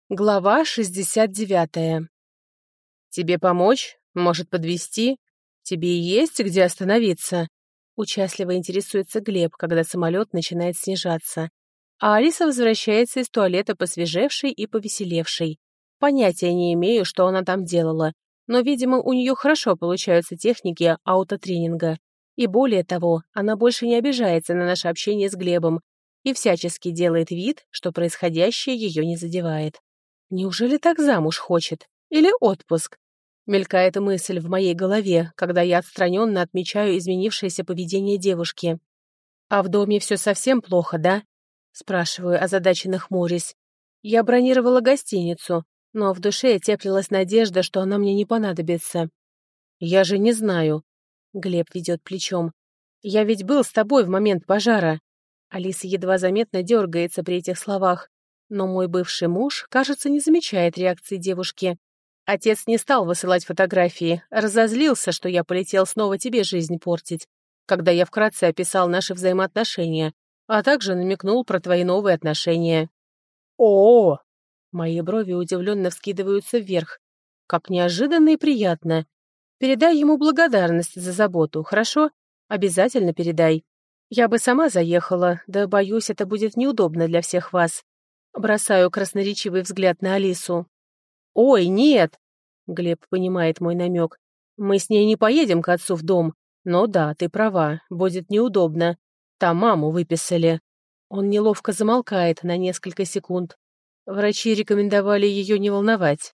Глава 69. «Тебе помочь? Может, подвезти? Тебе есть где остановиться?» Участливо интересуется Глеб, когда самолет начинает снижаться. А Алиса возвращается из туалета посвежевшей и повеселевшей. Понятия не имею, что она там делала, но, видимо, у нее хорошо получаются техники аутотренинга. И более того, она больше не обижается на наше общение с Глебом и всячески делает вид, что происходящее ее не задевает. Неужели так замуж хочет? Или отпуск? Мелькает мысль в моей голове, когда я отстраненно отмечаю изменившееся поведение девушки. «А в доме все совсем плохо, да?» Спрашиваю, озадаченно хмурясь. Я бронировала гостиницу, но в душе теплилась надежда, что она мне не понадобится. «Я же не знаю», — Глеб ведет плечом. «Я ведь был с тобой в момент пожара». Алиса едва заметно дергается при этих словах, но мой бывший муж, кажется, не замечает реакции девушки. Отец не стал высылать фотографии, разозлился, что я полетел снова тебе жизнь портить, когда я вкратце описал наши взаимоотношения, а также намекнул про твои новые отношения. О! Мои брови удивленно вскидываются вверх. Как неожиданно и приятно. Передай ему благодарность за заботу, хорошо? Обязательно передай. Я бы сама заехала, да, боюсь, это будет неудобно для всех вас. Бросаю красноречивый взгляд на Алису. «Ой, нет!» — Глеб понимает мой намек. «Мы с ней не поедем к отцу в дом. Но да, ты права, будет неудобно. Там маму выписали». Он неловко замолкает на несколько секунд. Врачи рекомендовали ее не волновать.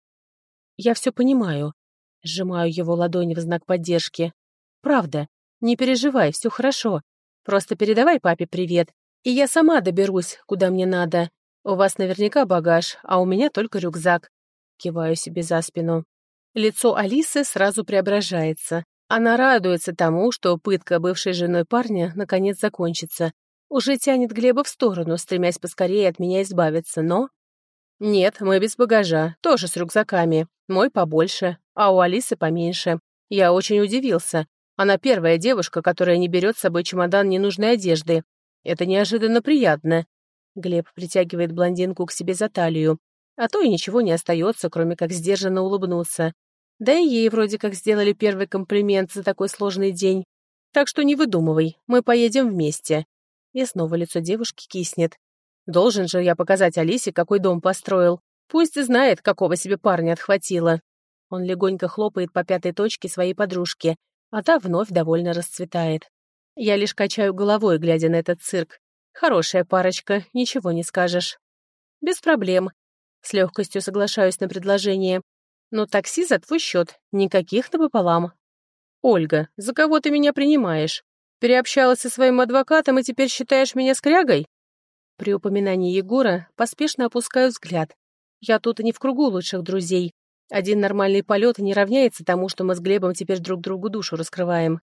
Я все понимаю. Сжимаю его ладонь в знак поддержки. Правда, не переживай, все хорошо. Просто передавай папе привет, и я сама доберусь, куда мне надо. У вас наверняка багаж, а у меня только рюкзак. Киваю себе за спину. Лицо Алисы сразу преображается. Она радуется тому, что пытка бывшей женой парня наконец закончится. Уже тянет Глеба в сторону, стремясь поскорее от меня избавиться, но... «Нет, мы без багажа, тоже с рюкзаками. Мой побольше, а у Алисы поменьше. Я очень удивился. Она первая девушка, которая не берет с собой чемодан ненужной одежды. Это неожиданно приятно». Глеб притягивает блондинку к себе за талию. А то и ничего не остается, кроме как сдержанно улыбнуться. Да и ей вроде как сделали первый комплимент за такой сложный день. Так что не выдумывай, мы поедем вместе. И снова лицо девушки киснет. Должен же я показать Алисе, какой дом построил. Пусть знает, какого себе парня отхватила. Он легонько хлопает по пятой точке своей подружки, а та вновь довольно расцветает. Я лишь качаю головой, глядя на этот цирк. Хорошая парочка, ничего не скажешь. Без проблем. С легкостью соглашаюсь на предложение. Но такси за твой счет, никаких напополам. Ольга, за кого ты меня принимаешь? Переобщалась со своим адвокатом и теперь считаешь меня скрягой? При упоминании Егора поспешно опускаю взгляд. Я тут и не в кругу лучших друзей. Один нормальный полет не равняется тому, что мы с Глебом теперь друг другу душу раскрываем.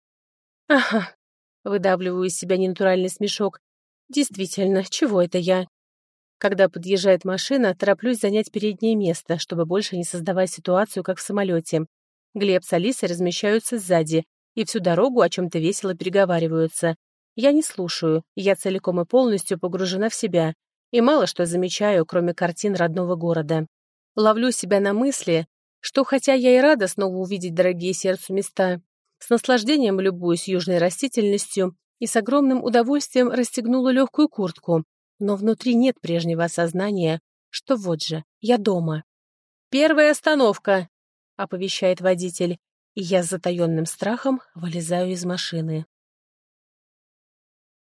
Ага, выдавливаю из себя ненатуральный смешок. Действительно, чего это я? Когда подъезжает машина, тороплюсь занять переднее место, чтобы больше не создавать ситуацию, как в самолете. Глеб с Алисой размещаются сзади и всю дорогу о чем-то весело переговариваются. Я не слушаю, я целиком и полностью погружена в себя и мало что замечаю, кроме картин родного города. Ловлю себя на мысли, что хотя я и рада снова увидеть дорогие сердцу места, с наслаждением любуюсь южной растительностью и с огромным удовольствием расстегнула легкую куртку, но внутри нет прежнего осознания, что вот же, я дома. «Первая остановка!» — оповещает водитель, и я с затаенным страхом вылезаю из машины.